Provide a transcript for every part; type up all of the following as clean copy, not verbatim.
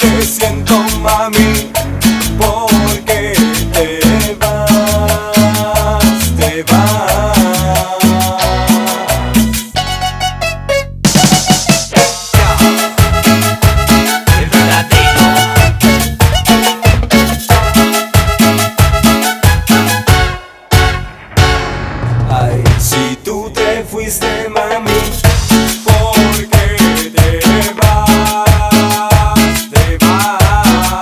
te siento, mami, porque te vas, te vas. El verdadero. Ay, si tú te fuiste, mami, porque te vas, te vas.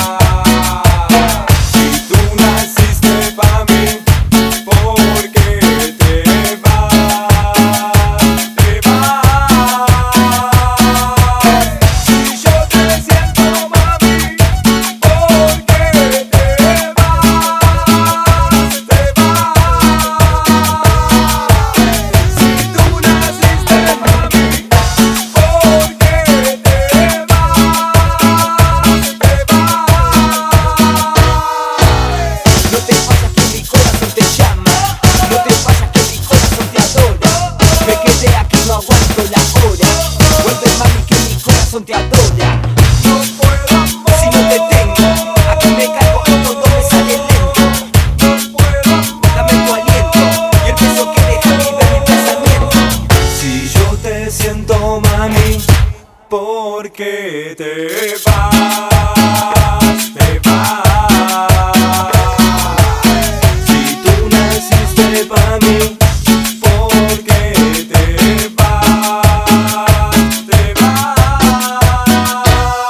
Si tú naciste pa' mí, porque te vas, te vas. Si yo te siento, mami, porque te vas, te vas. Si tú naciste, mami, porque te vas, te vas. No te pasa que mi corazón te llama, no te pasa que mi corazón te adora. Me quedé aquí, no aguanto la hora. Vuelve, mami, que mi corazón te adora. No puedo, amor. Si no te tengo, aquí me caigo y todo me sale lento. No puedo, amor. Dame tu aliento y el beso que deja libre mi pensamiento. Si yo te siento, mami, porque te vas, te vas. Si tú naciste pa' mí, porque te vas, te vas.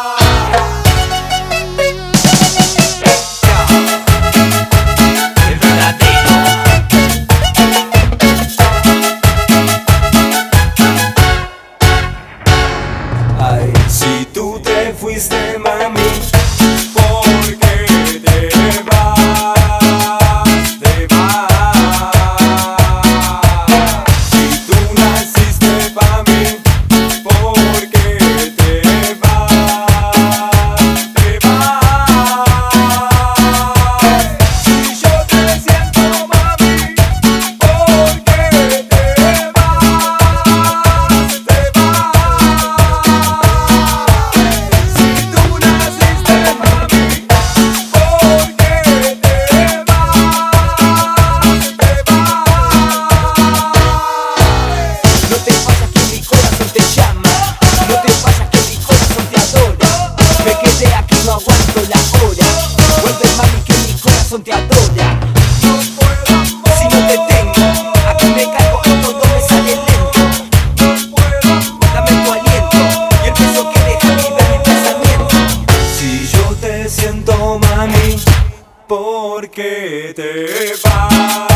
El verdadero. Ay, si tú te fuiste, mami, porque te vas, te vas. Si tú naciste pa' mí, porque te vas, te vas. Si yo te siento, mami, porque te vas, te vas. Si tú naciste, mami, porque te vas, te vas. No te pasa que mi corazón te llama, no te pasa que mi corazón te adora. Me quedé aquí, no aguanto la hora. Vuelve, mami, que mi corazón te adora. No puedo, amor. Si no te tengo, aquí me caigo y todo me sale lento. No puedo, amor. Dame tu aliento y el beso que deja libre mi pensamiento. Si yo te siento, mami, porque te vas.